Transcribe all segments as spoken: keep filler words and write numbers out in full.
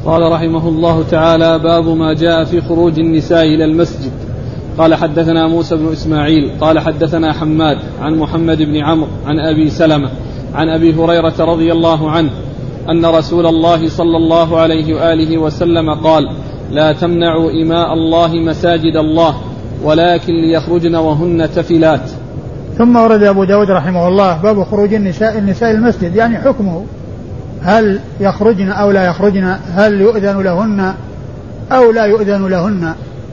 قال رحمه الله تعالى: باب ما جاء في خروج النساء إلى المسجد. قال حدثنا موسى بن إسماعيل قال حدثنا حماد عن محمد بن عمرو عن أبي سلمة عن أبي هريرة رضي الله عنه أن رسول الله صلى الله عليه وآله وسلم قال: لا تمنعوا إماء الله مساجد الله ولكن ليخرجن وهن تفلات. ثم ورد أبو داود رحمه الله باب خروج النساء النساء المسجد، يعني حكمه هل يخرجن أو لا يخرجن، هل يؤذن لهن أو لا يؤذن لهن.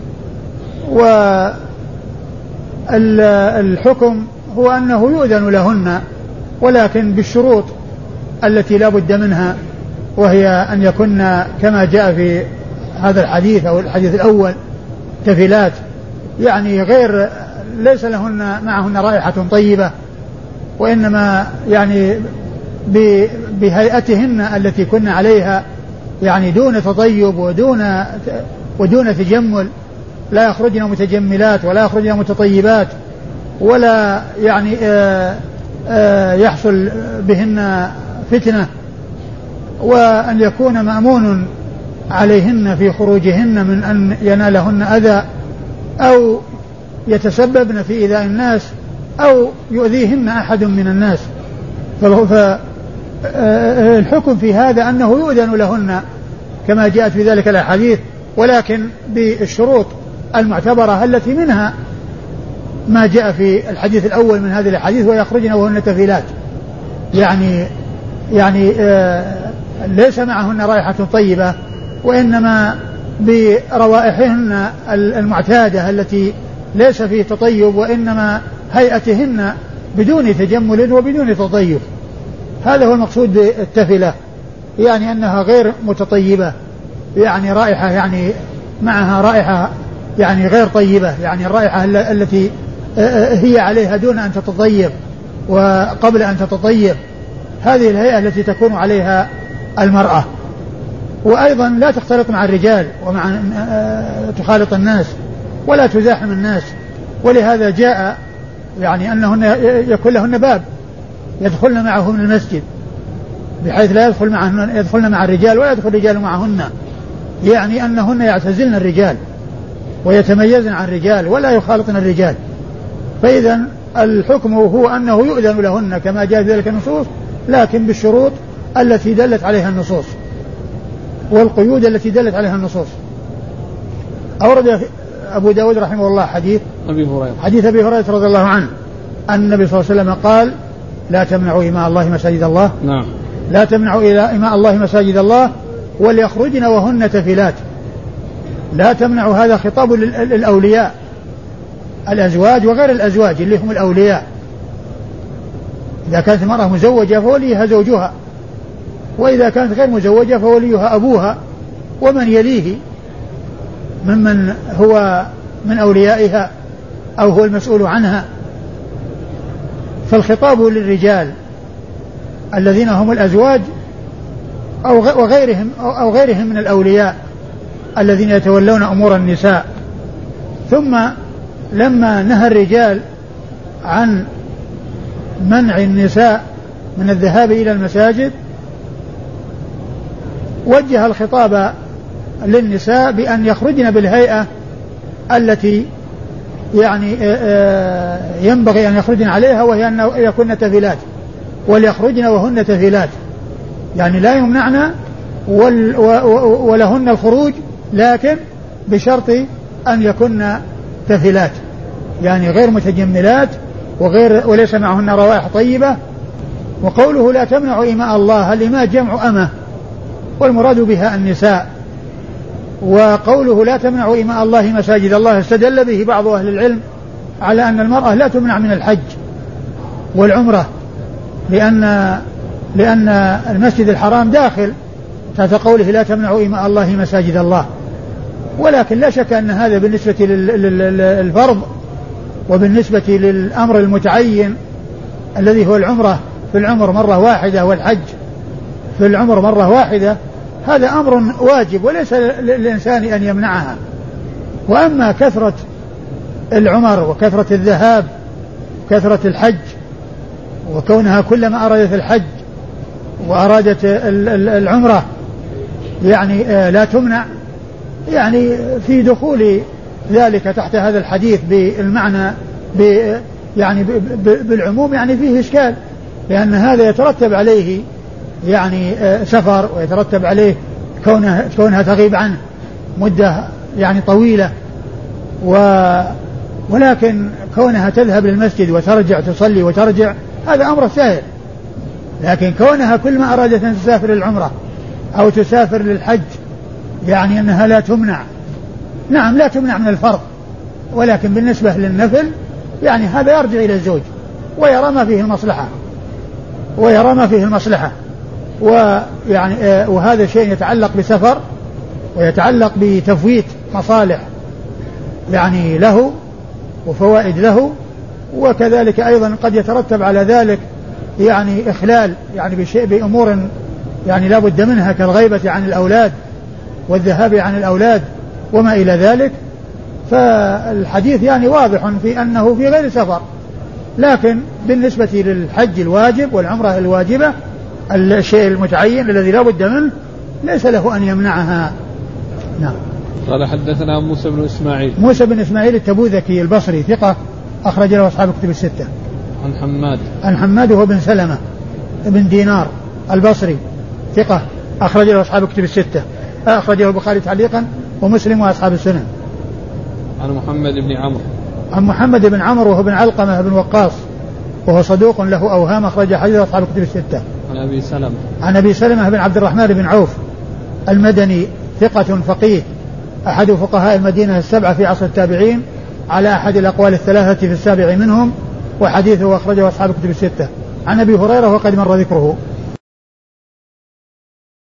والحكم هو أنه يؤذن لهن ولكن بالشروط التي لا بد منها، وهي أن يكن كما جاء في هذا الحديث أو الحديث الأول تفلات، يعني غير ليس لهن معهن رائحة طيبة، وإنما يعني بهيئتهن التي كن عليها، يعني دون تطيب ودون ودون تجمل، لا يخرجن متجملات ولا يخرجن متطيبات، ولا يعني آآ آآ يحصل بهن فتنة، وأن يكون مأمون عليهن في خروجهن من أن ينالهن أذى أو يتسببن في إيذاء الناس أو يؤذيهن أحد من الناس. فالحكم في هذا أنه يؤذن لهن كما جاءت في ذلك الأحاديث، ولكن بالشروط المعتبرة التي منها ما جاء في الحديث الأول من هذه الأحاديث: ويخرجن وهن تفلات، يعني يعني آه ليس معهن رائحة طيبة، وإنما بروائحهن المعتادة التي ليس فيه تطيب، وإنما هيئتهن بدون تجمل وبدون تطيب. هذا هو المقصود بالتفلة، يعني أنها غير متطيبة، يعني رائحة يعني معها رائحة يعني غير طيبة، يعني الرائحة التي هي عليها دون أن تتطيب وقبل أن تتطيب، هذه الهيئة التي تكون عليها المرأة. وأيضا لا تختلط مع الرجال ومع تخالط الناس ولا تزاحم الناس، ولهذا جاء يعني أنهن يكون لهن باب يدخلن معه من المسجد، بحيث لا يدخل معهن يدخلن مع الرجال ولا يدخل الرجال معهن، يعني أنهن يعتزلن الرجال ويتميزن عن الرجال ولا يخالطن الرجال. فإذا الحكم هو أنه يؤذن لهن كما جاء ذلك النصوص، لكن بالشروط التي دلت عليها النصوص والقيود التي دلت عليها النصوص. أورد أبو داود رحمه الله حديث أبي هريرة حديث أبي هريرة رضي الله عنه أن النبي صلى الله عليه وسلم قال: لا تمنعوا إماء الله مساجد الله. نعم. لا تمنعوا إلى إماء الله مساجد الله وليخرجن وهن تفلات. لا تمنعوا، هذا خطاب للأولياء، الأزواج وغير الأزواج اللي هم الأولياء. إذا كانت المرأة مزوجة فوليها زوجها، وإذا كانت غير مزوجة فوليها أبوها ومن يليه ممن هو من أوليائها أو هو المسؤول عنها. فالخطاب للرجال الذين هم الأزواج أو وغيرهم أو غيرهم من الأولياء الذين يتولون أمور النساء. ثم لما نهى الرجال عن منع النساء من الذهاب إلى المساجد، وجه الخطاب للنساء بأن يخرجن بالهيئة التي يعني ينبغي أن يخرجن عليها، وهي أن يكون تفلات، وليخرجن وهن تفلات، يعني لا يمنعن ولهن الخروج، لكن بشرط أن يكن تفلات، يعني غير متجملات وغير وليس معهن روائح طيبة. وقوله لا تمنع إماء الله، الإماء جمع أمة والمراد بها النساء. وقوله لا تمنع إماء الله مساجد الله استدل به بعض أهل العلم على أن المرأة لا تمنع من الحج والعمرة، لأن لأن المسجد الحرام داخل تحت قوله لا تمنع إماء الله مساجد الله. ولكن لا شك أن هذا بالنسبة للفرض وبالنسبة للأمر المتعين الذي هو العمرة في العمر مرة واحدة والحج في العمر مرة واحدة، هذا أمر واجب وليس للإنسان أن يمنعها. وأما كثرة العمر وكثرة الذهاب وكثرة الحج وكونها كلما أرادت الحج وأرادت العمرة يعني لا تمنع، يعني في دخول ذلك تحت هذا الحديث بالمعنى ب يعني بالعموم يعني فيه إشكال، لأن هذا يترتب عليه يعني سفر، ويترتب عليه كونها, كونها تغيب عنه مدة يعني طويلة، و ولكن كونها تذهب للمسجد وترجع تصلي وترجع هذا أمر سهل. لكن كونها كل ما أرادت أن تسافر للعمرة أو تسافر للحج يعني أنها لا تمنع، نعم لا تمنع من الفرض، ولكن بالنسبة للنفل يعني هذا يرجع إلى الزوج ويرى ما فيه المصلحة ويرى ما فيه المصلحة ويعني آه وهذا شيء يتعلق بسفر ويتعلق بتفويت مصالح يعني له وفوائد له، وكذلك أيضا قد يترتب على ذلك يعني إخلال يعني بشيء بأمور يعني لا بد منها كالغيبة عن الأولاد والذهاب عن الأولاد وما إلى ذلك. فالحديث يعني واضح في أنه في غير سفر، لكن بالنسبة للحج الواجب والعمرة الواجبة الشيء المتعين الذي لا بد منه ليس له أن يمنعها. نعم. قال حدثنا موسى بن إسماعيل موسى بن إسماعيل التبوذكي البصري ثقة أخرج له أصحاب الكتب الستة. عن حماد عن حماد وهو بن سلمة بن دينار البصري ثقة أخرج له أصحاب الكتب الستة، أخرجه البخاري تعليقا ومسلم وأصحاب السنن. عن محمد بن عمرو عن محمد بن عمرو وهو بن علقمة بن وقاص وهو صدوق له أوهام أخرج حديث أصحاب الكتب الستة. عن أبي سلمة عن أبي سلمة بن عبد الرحمن بن عوف المدني ثقة فقيه أحد فقهاء المدينة السبعة في عصر التابعين على أحد الأقوال الثلاثة في السابع منهم، وحديثه أخرجه أصحاب الكتب الستة. عن أبي هريرة وقد مر ذكره.